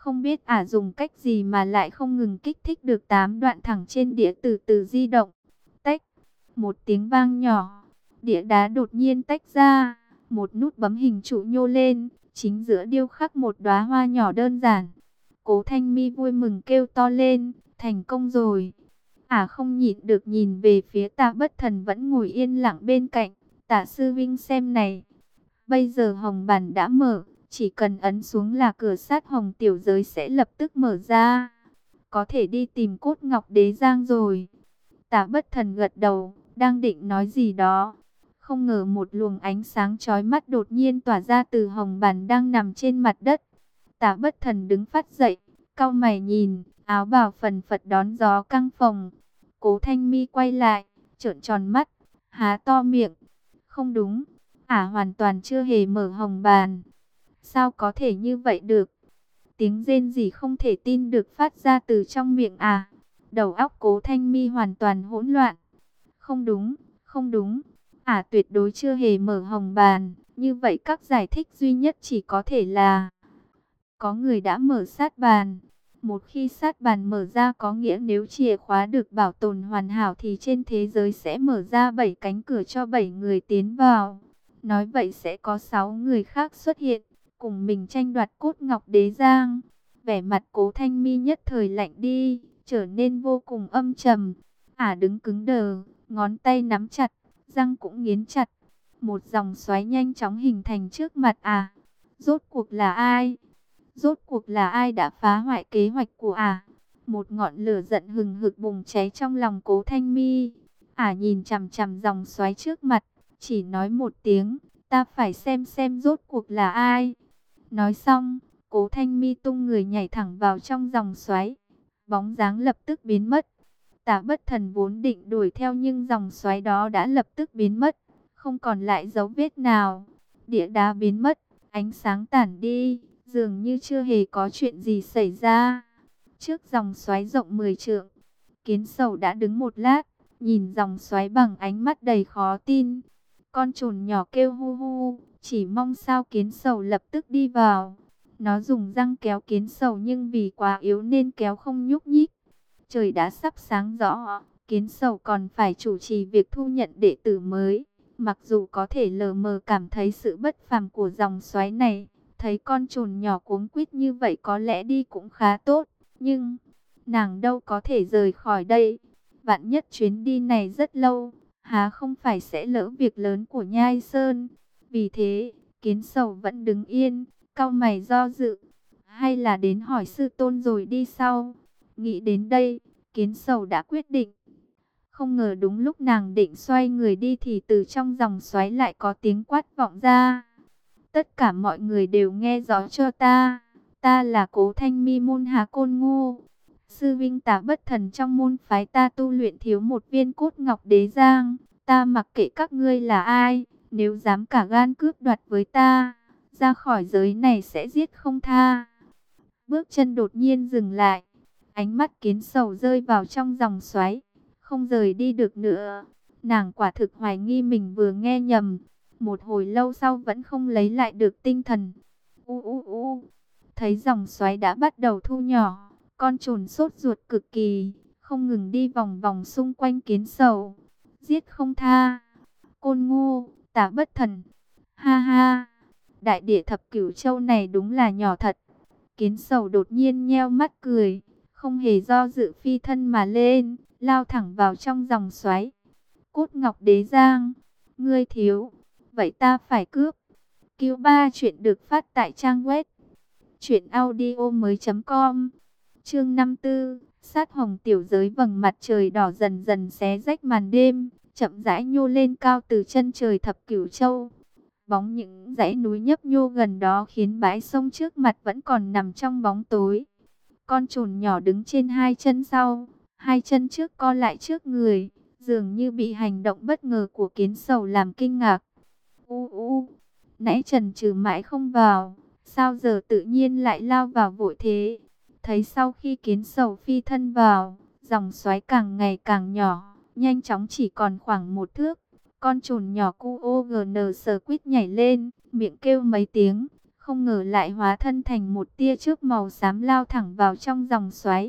Không biết dùng cách gì mà lại không ngừng kích thích được 8 đoạn thẳng trên đĩa từ từ di động. Tách, một tiếng vang nhỏ, đĩa đá đột nhiên tách ra, một nút bấm hình trụ nhô lên, chính giữa điêu khắc một đóa hoa nhỏ đơn giản. Cố Thanh Mi vui mừng kêu to lên, thành công rồi. Không nhịn được nhìn về phía Tạ Bất Thần vẫn ngồi yên lặng bên cạnh. Tạ sư vinh xem này, bây giờ hồng bản đã mở, chỉ cần ấn xuống là cửa sát hồng tiểu giới sẽ lập tức mở ra. Có thể đi tìm cốt ngọc đế giang rồi. Tạ Bất Thần gật đầu, đang định nói gì đó. Không ngờ một luồng ánh sáng chói mắt đột nhiên tỏa ra từ hồng bản đang nằm trên mặt đất. Tạ Bất Thần đứng phát dậy, cau mày nhìn, áo bào phần phật đón gió căng phồng. Cố Thanh Mi quay lại, trợn tròn mắt, há to miệng. Không đúng, hoàn toàn chưa hề mở hồng bàn. Sao có thể như vậy được? Tiếng rên rỉ không thể tin được phát ra từ trong miệng Đầu óc Cố Thanh Mi hoàn toàn hỗn loạn. Không đúng, không đúng. Tuyệt đối chưa hề mở hồng bàn. Như vậy các giải thích duy nhất chỉ có thể là có người đã mở sát bàn. Một khi sát bàn mở ra có nghĩa nếu chìa khóa được bảo tồn hoàn hảo thì trên thế giới sẽ mở ra 7 cánh cửa cho 7 người tiến vào. Nói vậy sẽ có 6 người khác xuất hiện, cùng mình tranh đoạt cốt ngọc đế giang. Vẻ mặt Cố Thanh Mi nhất thời lạnh đi, trở nên vô cùng âm trầm. Đứng cứng đờ, ngón tay nắm chặt, răng cũng nghiến chặt. Một dòng xoáy nhanh chóng hình thành trước mặt Rốt cuộc là ai? Rốt cuộc là ai đã phá hoại kế hoạch của Một ngọn lửa giận hừng hực bùng cháy trong lòng Cố Thanh Mi. Nhìn chằm chằm dòng xoáy trước mặt, chỉ nói một tiếng, ta phải xem rốt cuộc là ai. Nói xong, Cố Thanh Mi tung người nhảy thẳng vào trong dòng xoáy. Bóng dáng lập tức biến mất. Tạ Bất Thần vốn định đuổi theo nhưng dòng xoáy đó đã lập tức biến mất, không còn lại dấu vết nào. Đĩa đá biến mất, ánh sáng tản đi, dường như chưa hề có chuyện gì xảy ra. Trước dòng xoáy rộng 10 trượng, Kiến Sầu đã đứng một lát, nhìn dòng xoáy bằng ánh mắt đầy khó tin. Con trồn nhỏ kêu hu hu, chỉ mong sao Kiến Sầu lập tức đi vào. Nó dùng răng kéo Kiến Sầu nhưng vì quá yếu nên kéo không nhúc nhích. Trời đã sắp sáng rõ, Kiến Sầu còn phải chủ trì việc thu nhận đệ tử mới. Mặc dù có thể lờ mờ cảm thấy sự bất phàm của dòng xoáy này, thấy con trồn nhỏ cuống quýt như vậy có lẽ đi cũng khá tốt, nhưng nàng đâu có thể rời khỏi đây. Vạn nhất chuyến đi này rất lâu, há không phải sẽ lỡ việc lớn của Nhai Sơn. Vì thế, Kiến Sầu vẫn đứng yên, cau mày do dự, hay là đến hỏi sư tôn rồi đi sau. Nghĩ đến đây, Kiến Sầu đã quyết định. Không ngờ đúng lúc nàng định xoay người đi thì từ trong dòng xoáy lại có tiếng quát vọng ra. Tất cả mọi người đều nghe rõ cho ta. Ta là Cố Thanh Mi môn Hà Côn Ngô. Sư vinh Tạ Bất Thần trong môn phái ta tu luyện thiếu một viên cốt ngọc đế giang. Ta mặc kệ các ngươi là ai, nếu dám cả gan cướp đoạt với ta, ra khỏi giới này sẽ giết không tha. Bước chân đột nhiên dừng lại. Ánh mắt Kiến Sầu rơi vào trong dòng xoáy, không rời đi được nữa. Nàng quả thực hoài nghi mình vừa nghe nhầm. Một hồi lâu sau vẫn không lấy lại được tinh thần. Thấy dòng xoáy đã bắt đầu thu nhỏ, con trồn sốt ruột cực kỳ, không ngừng đi vòng vòng xung quanh Kiến Sầu. Giết không tha. Côn Ngô, Tạ Bất Thần. Ha ha, đại địa thập cửu châu này đúng là nhỏ thật. Kiến Sầu đột nhiên nheo mắt cười, không hề do dự phi thân mà lên, lao thẳng vào trong dòng xoáy. Cốt ngọc đế giang, ngươi thiếu, vậy ta phải cướp. Cứu ba chuyện được phát tại trang web truyệnaudiomoi.com. Chương 54, sát hồng tiểu giới. Vầng mặt trời đỏ dần dần xé rách màn đêm, chậm rãi nhô lên cao từ chân trời thập cửu châu. Bóng những dãy núi nhấp nhô gần đó khiến bãi sông trước mặt vẫn còn nằm trong bóng tối. Con trồn nhỏ đứng trên hai chân sau, hai chân trước co lại trước người, dường như bị hành động bất ngờ của Kiến Sầu làm kinh ngạc. Nãy chần chừ mãi không vào, sao giờ tự nhiên lại lao vào vội thế? Thấy sau khi Kiến Sầu phi thân vào, dòng xoáy càng ngày càng nhỏ, nhanh chóng chỉ còn khoảng 1 thước. Con trồn nhỏ QOGN sờ quýt nhảy lên, miệng kêu mấy tiếng, không ngờ lại hóa thân thành một tia chớp màu xám lao thẳng vào trong dòng xoáy.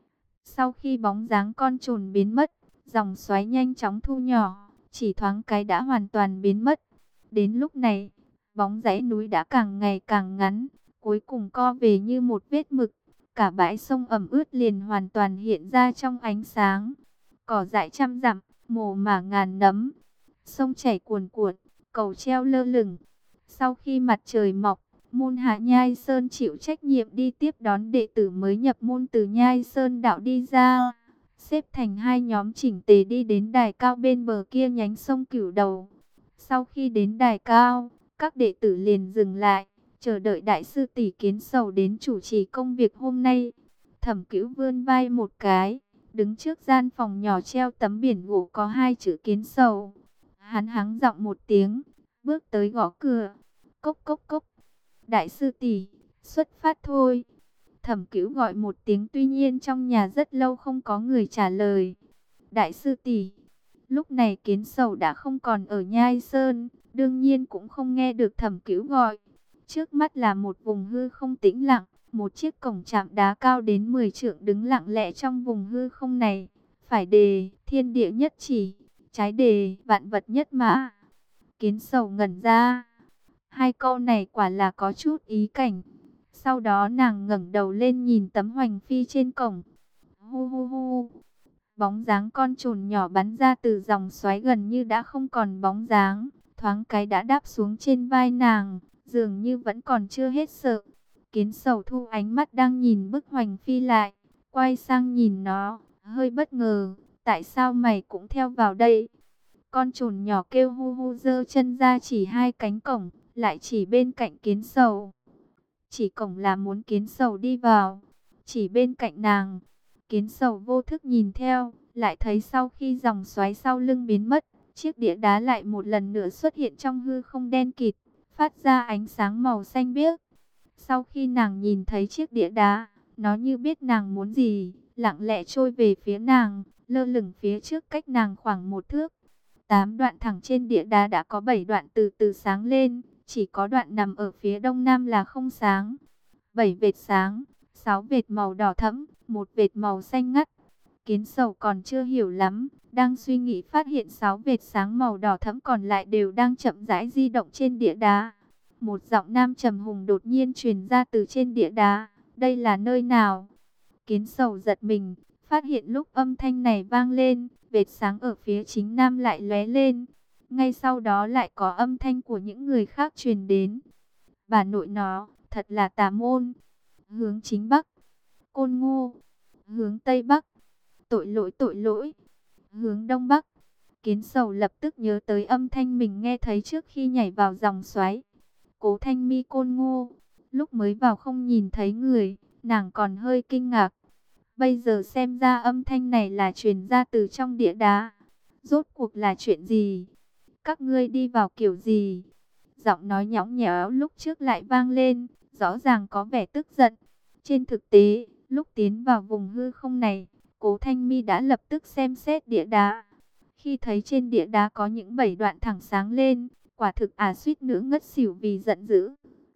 Sau khi bóng dáng con trồn biến mất, dòng xoáy nhanh chóng thu nhỏ, chỉ thoáng cái đã hoàn toàn biến mất. Đến lúc này, bóng dãy núi đã càng ngày càng ngắn, cuối cùng co về như một vết mực. Cả bãi sông ẩm ướt liền hoàn toàn hiện ra trong ánh sáng. Cỏ dại trăm dặm, mồ mả ngàn nấm. Sông chảy cuồn cuộn, cầu treo lơ lửng. Sau khi mặt trời mọc, môn Hạ Nhai Sơn chịu trách nhiệm đi tiếp đón đệ tử mới nhập môn từ Nhai Sơn đạo đi ra. Xếp thành hai nhóm chỉnh tề đi đến đài cao bên bờ kia nhánh sông Cửu Đầu. Sau khi đến đài cao, các đệ tử liền dừng lại, chờ đợi đại sư tỷ Kiến Sầu đến chủ trì công việc hôm nay. Thẩm Cửu vươn vai một cái, đứng trước gian phòng nhỏ treo tấm biển gỗ có hai chữ Kiến Sầu. Hắn hắng giọng một tiếng, bước tới gõ cửa. Cốc cốc cốc. Đại sư tỷ, xuất phát thôi. Thẩm Cửu gọi một tiếng, tuy nhiên trong nhà rất lâu không có người trả lời. Đại sư tỷ. Lúc này Kiến Sầu đã không còn ở Nhai Sơn, đương nhiên cũng không nghe được Thẩm Cửu gọi. Trước mắt là một vùng hư không tĩnh lặng, một chiếc cổng chạm đá cao đến 10 trượng đứng lặng lẽ trong vùng hư không này. Phải đề, thiên địa nhất chỉ, trái đề, vạn vật nhất mã. Kiến Sầu ngẩn ra. Hai câu này quả là có chút ý cảnh. Sau đó nàng ngẩng đầu lên nhìn tấm hoành phi trên cổng. Hu hu hu. Bóng dáng con trồn nhỏ bắn ra từ dòng xoáy gần như đã không còn bóng dáng. Thoáng cái đã đáp xuống trên vai nàng, dường như vẫn còn chưa hết sợ. Kiến Sầu thu ánh mắt đang nhìn bức hoành phi lại, quay sang nhìn nó, hơi bất ngờ. Tại sao mày cũng theo vào đây? Con trồn nhỏ kêu hu hu, giơ chân ra chỉ hai cánh cổng, lại chỉ bên cạnh Kiến Sầu. Chỉ cổng là muốn Kiến Sầu đi vào, chỉ bên cạnh nàng. Kiến Sầu vô thức nhìn theo, lại thấy sau khi dòng xoáy sau lưng biến mất, chiếc đĩa đá lại một lần nữa xuất hiện trong hư không đen kịt, phát ra ánh sáng màu xanh biếc. Sau khi nàng nhìn thấy chiếc đĩa đá, nó như biết nàng muốn gì, lặng lẽ trôi về phía nàng, lơ lửng phía trước cách nàng khoảng 1 thước. 8 đoạn thẳng trên đĩa đá đã có 7 đoạn từ từ sáng lên, chỉ có đoạn nằm ở phía đông nam là không sáng. 7 vệt sáng, 6 vệt màu đỏ thẫm, 1 vệt màu xanh ngắt. Kiến Sầu còn chưa hiểu lắm, đang suy nghĩ phát hiện 6 vệt sáng màu đỏ thẫm còn lại đều đang chậm rãi di động trên đĩa đá. Một giọng nam trầm hùng đột nhiên truyền ra từ trên đĩa đá. Đây là nơi nào? Kiến Sầu giật mình, phát hiện lúc âm thanh này vang lên, vệt sáng ở phía chính nam lại lóe lên. Ngay sau đó lại có âm thanh của những người khác truyền đến. Bà nội nó, thật là tà môn. Hướng chính bắc, Côn Ngô. Hướng tây bắc, tội lỗi tội lỗi. Hướng đông bắc. Kiến Sầu lập tức nhớ tới âm thanh mình nghe thấy trước khi nhảy vào dòng xoáy. Cố Thanh Mi Côn Ngô. Lúc mới vào không nhìn thấy người, nàng còn hơi kinh ngạc. Bây giờ xem ra âm thanh này là truyền ra từ trong đĩa đá. Rốt cuộc là chuyện gì? Các ngươi đi vào kiểu gì? Giọng nói nhõng nhẽo lúc trước lại vang lên, rõ ràng có vẻ tức giận. Trên thực tế, lúc tiến vào vùng hư không này, Cố Thanh Mi đã lập tức xem xét đĩa đá. Khi thấy trên đĩa đá có những 7 đoạn thẳng sáng lên, quả thực suýt nữa ngất xỉu vì giận dữ.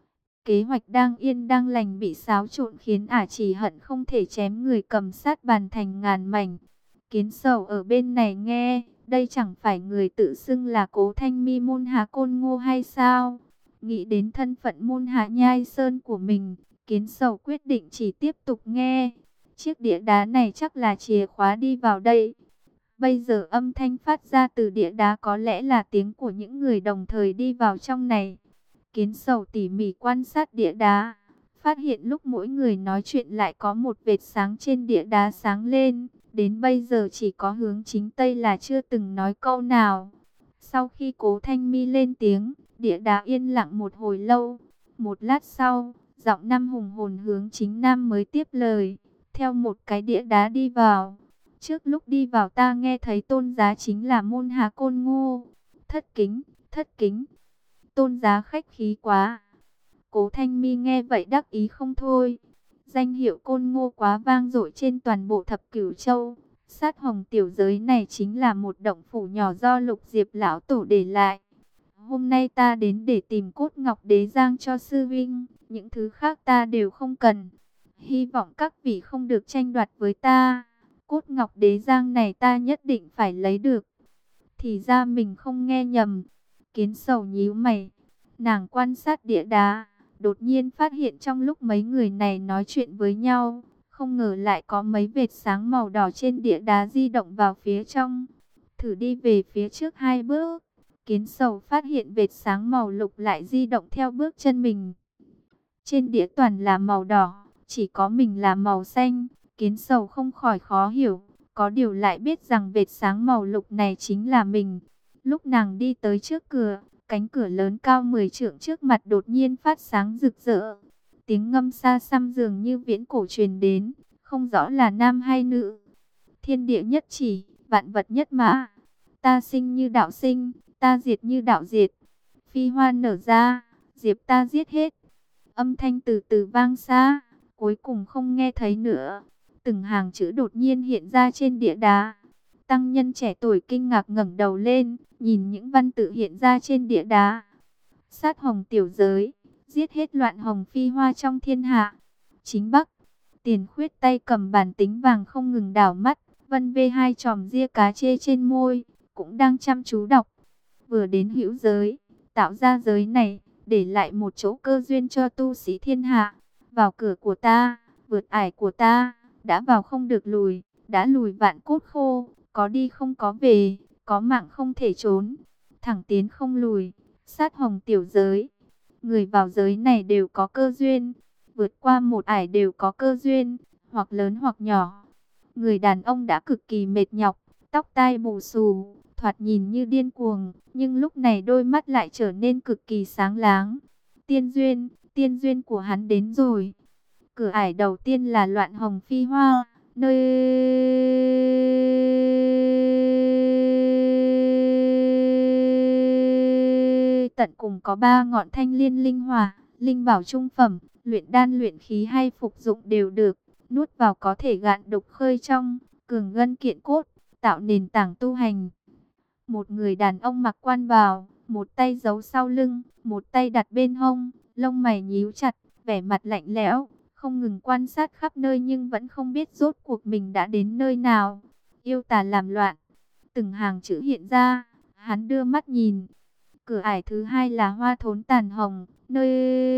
Kế hoạch đang yên đang lành bị xáo trộn khiến chỉ hận không thể chém người cầm sát bàn thành ngàn mảnh. Kiến Sầu ở bên này nghe, đây chẳng phải người tự xưng là Cố Thanh Mi môn Hạ Côn Ngô hay sao? Nghĩ đến thân phận môn Hạ Nhai Sơn của mình, Kiến Sầu quyết định chỉ tiếp tục nghe. Chiếc đĩa đá này chắc là chìa khóa đi vào đây. Bây giờ âm thanh phát ra từ đĩa đá có lẽ là tiếng của những người đồng thời đi vào trong này. Kiến Sầu tỉ mỉ quan sát đĩa đá, phát hiện lúc mỗi người nói chuyện lại có một vệt sáng trên đĩa đá sáng lên. Đến bây giờ chỉ có hướng chính tây là chưa từng nói câu nào. Sau khi Cố Thanh Mi lên tiếng, đĩa đá yên lặng một hồi lâu. Một lát sau, giọng năm hùng hồn hướng chính nam mới tiếp lời, theo một cái đĩa đá đi vào. Trước lúc đi vào ta nghe thấy tôn giá chính là môn Hạ Côn Ngô. Thất kính, thất kính. Tôn giá khách khí quá. Cố Thanh Mi nghe vậy đắc ý không thôi. Danh hiệu Côn Ngô quá vang dội trên toàn bộ thập cửu châu. Sát hồng tiểu giới này chính là một động phủ nhỏ do Lục Diệp lão tổ để lại. Hôm nay ta đến để tìm cốt ngọc đế giang cho sư vinh, những thứ khác ta đều không cần. Hy vọng các vị không được tranh đoạt với ta. Cốt ngọc đế giang này ta nhất định phải lấy được. Thì ra mình không nghe nhầm. Kiến Sầu nhíu mày, nàng quan sát địa đá, đột nhiên phát hiện trong lúc mấy người này nói chuyện với nhau, không ngờ lại có mấy vệt sáng màu đỏ trên địa đá di động vào phía trong. Thử đi về phía trước 2 bước, Kiến Sầu phát hiện vệt sáng màu lục lại di động theo bước chân mình. Trên đĩa toàn là màu đỏ, chỉ có mình là màu xanh. Kiến Sầu không khỏi khó hiểu, có điều lại biết rằng vệt sáng màu lục này chính là mình. Lúc nàng đi tới trước cửa, cánh cửa lớn cao 10 trượng trước mặt đột nhiên phát sáng rực rỡ. Tiếng ngâm xa xăm dường như viễn cổ truyền đến, không rõ là nam hay nữ. Thiên địa nhất chỉ, vạn vật nhất mã. Ta sinh như đạo sinh, ta diệt như đạo diệt. Phi hoa nở ra, diệp ta giết hết. Âm thanh từ từ vang xa, cuối cùng không nghe thấy nữa. Từng hàng chữ đột nhiên hiện ra trên địa đá. Tăng nhân trẻ tuổi kinh ngạc ngẩng đầu lên, nhìn những văn tự hiện ra trên địa đá. Sát hồng tiểu giới, giết hết loạn hồng phi hoa trong thiên hạ. Chính Bắc, Tiền Khuyết tay cầm bàn tính vàng không ngừng đảo mắt, vân vê hai chòm ria cá chê trên môi, cũng đang chăm chú đọc. Vừa đến hữu giới, tạo ra giới này, để lại một chỗ cơ duyên cho tu sĩ thiên hạ. Vào cửa của ta, vượt ải của ta, đã vào không được lùi, đã lùi vạn cốt khô, có đi không có về, có mạng không thể trốn, thẳng tiến không lùi. Sát hồng tiểu giới, người vào giới này đều có cơ duyên, vượt qua một ải đều có cơ duyên, hoặc lớn hoặc nhỏ. Người đàn ông đã cực kỳ mệt nhọc, tóc tai bù xù, thoạt nhìn như điên cuồng, nhưng lúc này đôi mắt lại trở nên cực kỳ sáng láng. Tiên duyên của hắn đến rồi. Cửa ải đầu tiên là loạn hồng phi hoa, nơi tận cùng có 3 ngọn thanh liên linh hỏa, linh bảo trung phẩm, luyện đan luyện khí hay phục dụng đều được, nuốt vào có thể gạn độc khơi trong, cường ngân kiện cốt, tạo nền tảng tu hành. Một người đàn ông mặc quan bào, một tay giấu sau lưng, một tay đặt bên hông, lông mày nhíu chặt, vẻ mặt lạnh lẽo, không ngừng quan sát khắp nơi nhưng vẫn không biết rốt cuộc mình đã đến nơi nào. Yêu tà làm loạn, từng hàng chữ hiện ra, hắn đưa mắt nhìn. Cửa ải thứ 2 là hoa thốn tàn hồng, nơi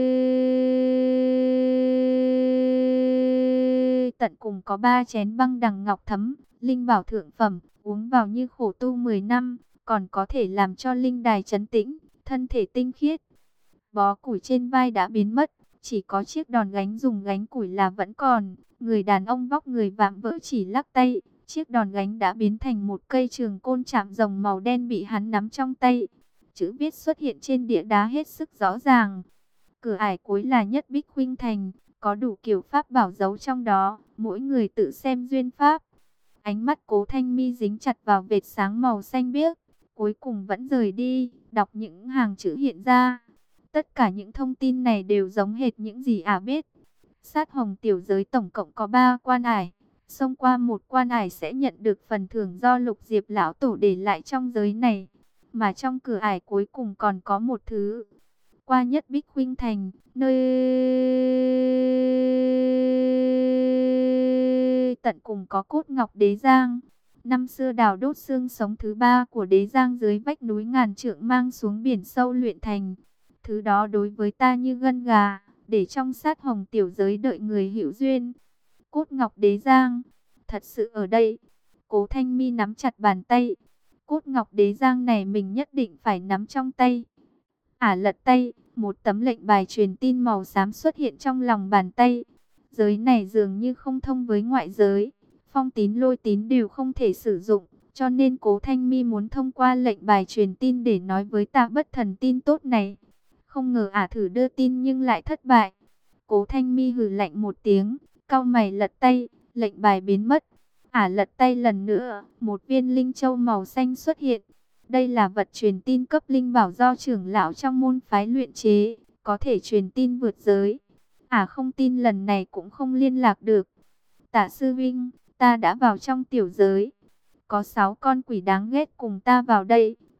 tận cùng có 3 chén băng đằng ngọc thấm, linh bảo thượng phẩm, uống vào như khổ tu 10 năm, còn có thể làm cho linh đài trấn tĩnh, thân thể tinh khiết. Bó củi trên vai đã biến mất, chỉ có chiếc đòn gánh dùng gánh củi là vẫn còn. Người đàn ông vóc người vạm vỡ chỉ lắc tay, chiếc đòn gánh đã biến thành một cây trường côn chạm rồng màu đen bị hắn nắm trong tay. Chữ viết xuất hiện trên địa đá hết sức rõ ràng. Cửa ải cuối là Nhất Bích Khuynh Thành, có đủ kiểu pháp bảo giấu trong đó, mỗi người tự xem duyên pháp. Ánh mắt Cố Thanh Mi dính chặt vào vệt sáng màu xanh biếc, cuối cùng vẫn rời đi, đọc những hàng chữ hiện ra. Tất cả những thông tin này đều giống hệt những gì ả biết. Sát hồng tiểu giới tổng cộng có 3 quan ải, xông qua một quan ải sẽ nhận được phần thưởng do Lục Diệp lão tổ để lại trong giới này. Mà trong cửa ải cuối cùng còn có một thứ. Qua Nhất Bích Khuynh Thành, nơi tận cùng có cốt ngọc đế giang. Năm xưa đào đốt xương sống thứ 3 của đế giang dưới vách núi ngàn trượng mang xuống biển sâu luyện thành. Thứ đó đối với ta như gân gà, để trong sát hồng tiểu giới đợi người hữu duyên. Cốt ngọc đế giang, thật sự ở đây. Cố Thanh Mi nắm chặt bàn tay. Cốt ngọc đế giang này mình nhất định phải nắm trong tay. Ả lật tay, một tấm lệnh bài truyền tin màu xám xuất hiện trong lòng bàn tay. Giới này dường như không thông với ngoại giới, phong tín lôi tín đều không thể sử dụng, cho nên Cố Thanh Mi muốn thông qua lệnh bài truyền tin để nói với Tạ Bất Thần tin tốt này. Không ngờ Ả thử đưa tin nhưng lại thất bại. Cố Thanh Mi hừ lạnh một tiếng, cau mày lật tay, lệnh bài biến mất. Ả lật tay lần nữa, một viên linh châu màu xanh xuất hiện. Đây là vật truyền tin cấp linh bảo do trưởng lão trong môn phái luyện chế, có thể truyền tin vượt giới. Ả không tin lần này cũng không liên lạc được. Tạ sư vinh, ta đã vào trong tiểu giới. Có 6 con quỷ đáng ghét cùng ta vào đây,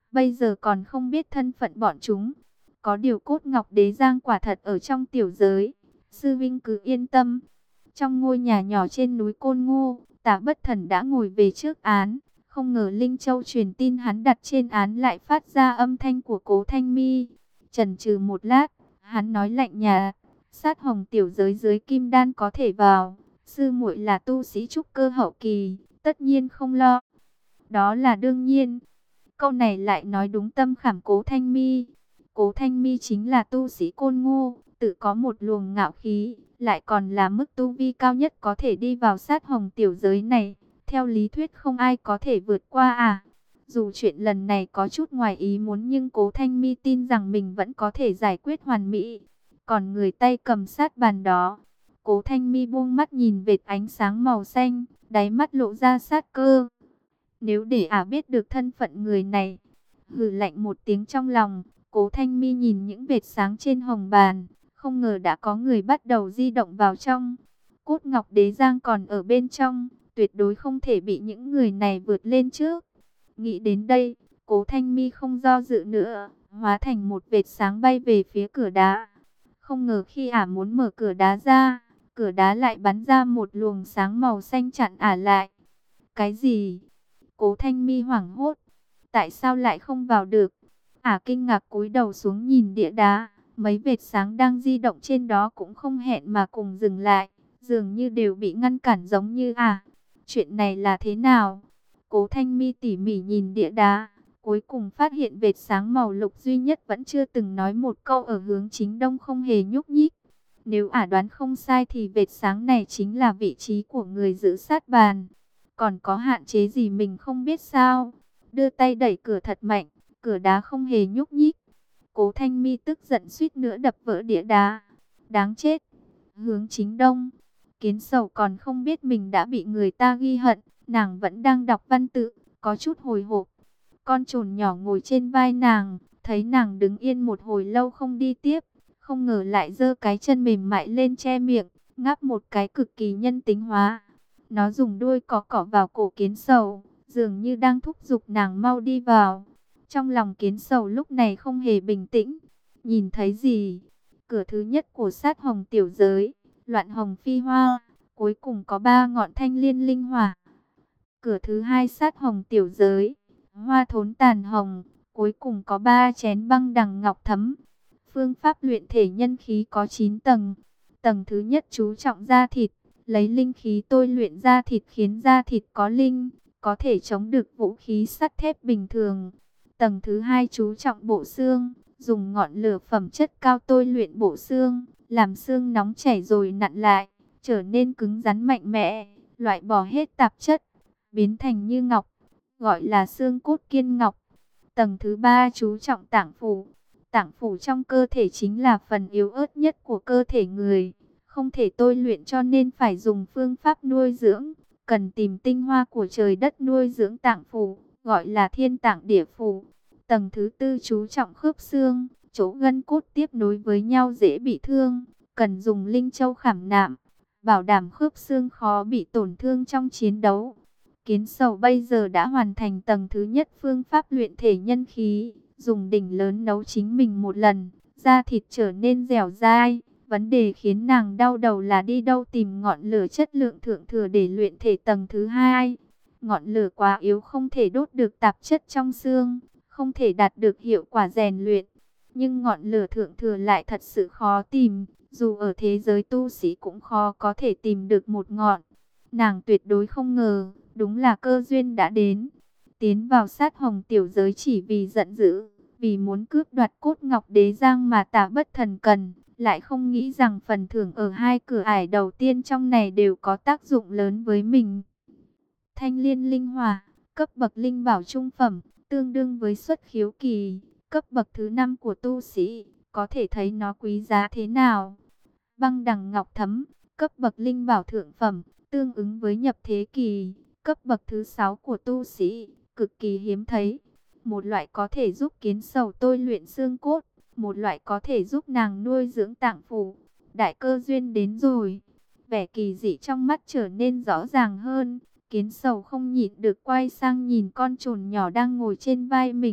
bây giờ còn không biết thân phận bọn chúng. Có điều cốt ngọc đế giang quả thật ở trong tiểu giới, sư vinh cứ yên tâm. Trong ngôi nhà nhỏ trên núi Côn Ngô, Tả Bất Thần đã ngồi về trước án. Không ngờ Linh Châu truyền tin hắn đặt trên án lại phát ra âm thanh của Cố Thanh Mi. Chần chừ một lát, hắn nói lạnh nhạt, sát hồng tiểu giới dưới kim đan có thể vào. Sư muội là tu sĩ trúc cơ hậu kỳ, tất nhiên không lo. Đó là đương nhiên. Câu này lại nói đúng tâm khảm Cố Thanh Mi. Cố Thanh Mi chính là tu sĩ Côn Ngô, tự có một luồng ngạo khí, lại còn là mức tu vi cao nhất có thể đi vào sát hồng tiểu giới này. Theo lý thuyết không ai có thể vượt qua à. Dù chuyện lần này có chút ngoài ý muốn nhưng Cố Thanh Mi tin rằng mình vẫn có thể giải quyết hoàn mỹ. Còn người tay cầm sát bàn đó, Cố Thanh Mi buông mắt nhìn vệt ánh sáng màu xanh, đáy mắt lộ ra sát cơ. Nếu để ả biết được thân phận người này, hừ lạnh một tiếng trong lòng, Cố Thanh Mi nhìn những vệt sáng trên hồng bàn, không ngờ đã có người bắt đầu di động vào trong. Cốt ngọc đế giang còn ở bên trong, tuyệt đối không thể bị những người này vượt lên trước. Nghĩ đến đây, Cố Thanh Mi không do dự nữa, hóa thành một vệt sáng bay về phía cửa đá. Không ngờ khi ả muốn mở cửa đá ra, cửa đá lại bắn ra một luồng sáng màu xanh chặn ả lại. Cái gì? Cố Thanh Mi hoảng hốt. Tại sao lại không vào được? Ả kinh ngạc cúi đầu xuống nhìn địa đá. Mấy vệt sáng đang di động trên đó cũng không hẹn mà cùng dừng lại. Dường như đều bị ngăn cản giống như chuyện này là thế nào? Cố Thanh Mi tỉ mỉ nhìn địa đá. Cuối cùng phát hiện vệt sáng màu lục duy nhất vẫn chưa từng nói một câu ở hướng chính đông không hề nhúc nhích. Nếu ả đoán không sai thì vệt sáng này chính là vị trí của người giữ sát bàn. Còn có hạn chế gì mình không biết sao? Đưa tay đẩy cửa thật mạnh, cửa đá không hề nhúc nhích. Cố Thanh Mi tức giận suýt nữa đập vỡ đĩa đá. Đáng chết! Hướng chính đông. Kiến Sầu còn không biết mình đã bị người ta ghi hận, nàng vẫn đang đọc văn tự, có chút hồi hộp. Con trồn nhỏ ngồi trên vai nàng, thấy nàng đứng yên một hồi lâu không đi tiếp, không ngờ lại giơ cái chân mềm mại lên che miệng, ngáp một cái cực kỳ nhân tính hóa. Nó dùng đuôi cọ vào cổ Kiến Sầu, dường như đang thúc giục nàng mau đi vào. Trong lòng Kiến Sầu lúc này không hề bình tĩnh. Nhìn thấy gì? Cửa thứ nhất của sát hồng tiểu giới, loạn hồng phi hoa, cuối cùng có 3 ngọn thanh liên linh hỏa. Cửa thứ hai sát hồng tiểu giới, hoa thốn tàn hồng, cuối cùng có 3 chén băng đằng ngọc thấm. Phương pháp luyện thể nhân khí có 9 tầng. Tầng thứ nhất chú trọng da thịt, lấy linh khí tôi luyện da thịt khiến da thịt có linh, có thể chống được vũ khí sắt thép bình thường. Tầng thứ hai chú trọng bộ xương, dùng ngọn lửa phẩm chất cao tôi luyện bộ xương, làm xương nóng chảy rồi nặn lại, trở nên cứng rắn mạnh mẽ, loại bỏ hết tạp chất, biến thành như ngọc, gọi là xương cốt kiên ngọc. Tầng thứ ba chú trọng tạng phủ. Tạng phủ trong cơ thể chính là phần yếu ớt nhất của cơ thể người, không thể tôi luyện cho nên phải dùng phương pháp nuôi dưỡng, cần tìm tinh hoa của trời đất nuôi dưỡng tạng phủ, gọi là thiên tạng địa phủ. Tầng thứ tư chú trọng khớp xương, chỗ gân cốt tiếp nối với nhau dễ bị thương, cần dùng linh châu khảm nạm, bảo đảm khớp xương khó bị tổn thương trong chiến đấu. Kiến Sầu bây giờ đã hoàn thành tầng thứ nhất phương pháp luyện thể nhân khí, dùng đỉnh lớn nấu chính mình một lần, da thịt trở nên dẻo dai. Vấn đề khiến nàng đau đầu là đi đâu tìm ngọn lửa chất lượng thượng thừa để luyện thể tầng thứ hai. Ngọn lửa quá yếu không thể đốt được tạp chất trong xương, không thể đạt được hiệu quả rèn luyện. Nhưng ngọn lửa thượng thừa lại thật sự khó tìm, dù ở thế giới tu sĩ cũng khó có thể tìm được một ngọn. Nàng tuyệt đối không ngờ, đúng là cơ duyên đã đến. Tiến vào sát hồng tiểu giới chỉ vì giận dữ, vì muốn cướp đoạt cốt ngọc đế giang mà Tả Bất Thần cần, lại không nghĩ rằng phần thưởng ở 2 cửa ải đầu tiên trong này đều có tác dụng lớn với mình. Thanh liên linh hỏa, cấp bậc linh bảo trung phẩm, tương đương với xuất khiếu kỳ, cấp bậc thứ 5 của tu sĩ, có thể thấy nó quý giá thế nào. Băng đằng ngọc thấm, cấp bậc linh bảo thượng phẩm, tương ứng với nhập thế kỳ, cấp bậc thứ 6 của tu sĩ, cực kỳ hiếm thấy. Một loại có thể giúp Kiến Sầu tôi luyện xương cốt, một loại có thể giúp nàng nuôi dưỡng tạng phủ. Đại cơ duyên đến rồi. Vẻ kỳ dị trong mắt trở nên rõ ràng hơn. Kiến Sầu không nhịn được quay sang nhìn con trồn nhỏ đang ngồi trên vai mình,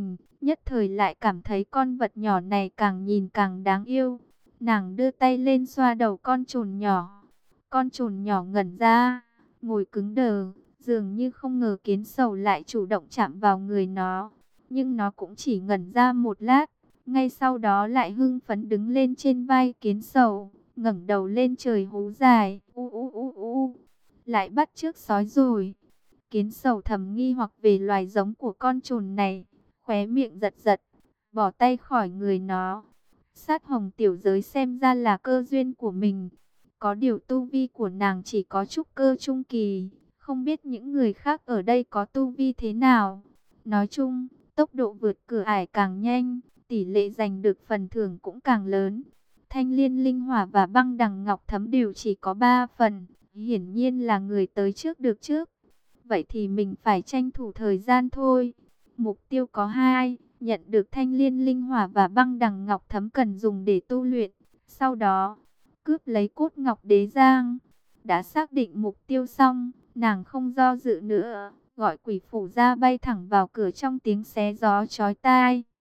nhất thời lại cảm thấy con vật nhỏ này càng nhìn càng đáng yêu. Nàng đưa tay lên xoa đầu con trồn nhỏ. Con trồn nhỏ ngẩn ra, ngồi cứng đờ, dường như không ngờ kiến sầu lại chủ động chạm vào người nó. Nhưng nó cũng chỉ ngẩn ra một lát, ngay sau đó lại hưng phấn đứng lên trên vai kiến sầu, ngẩng đầu lên trời hú dài, u u u u, lại bắt chước sói rồi. Kiến sầu thầm nghi hoặc về loài giống của con trồn này, khóe miệng giật giật, bỏ tay khỏi người nó. Sát hồng tiểu giới xem ra là cơ duyên của mình. Có điều tu vi của nàng chỉ có trúc cơ trung kỳ, không biết những người khác ở đây có tu vi thế nào. Nói chung, tốc độ vượt cửa ải càng nhanh, tỷ lệ giành được phần thưởng cũng càng lớn. Thanh liên linh hỏa và băng đằng ngọc thấm đều chỉ có 3 phần, hiển nhiên là người tới trước được trước. Vậy thì mình phải tranh thủ thời gian thôi. Mục tiêu có 2, nhận được thanh liên linh hỏa và băng đằng ngọc thấm cần dùng để tu luyện. Sau đó, cướp lấy cốt ngọc đế giang. Đã xác định mục tiêu xong, nàng không do dự nữa, gọi quỷ phủ ra bay thẳng vào cửa trong tiếng xé gió chói tai.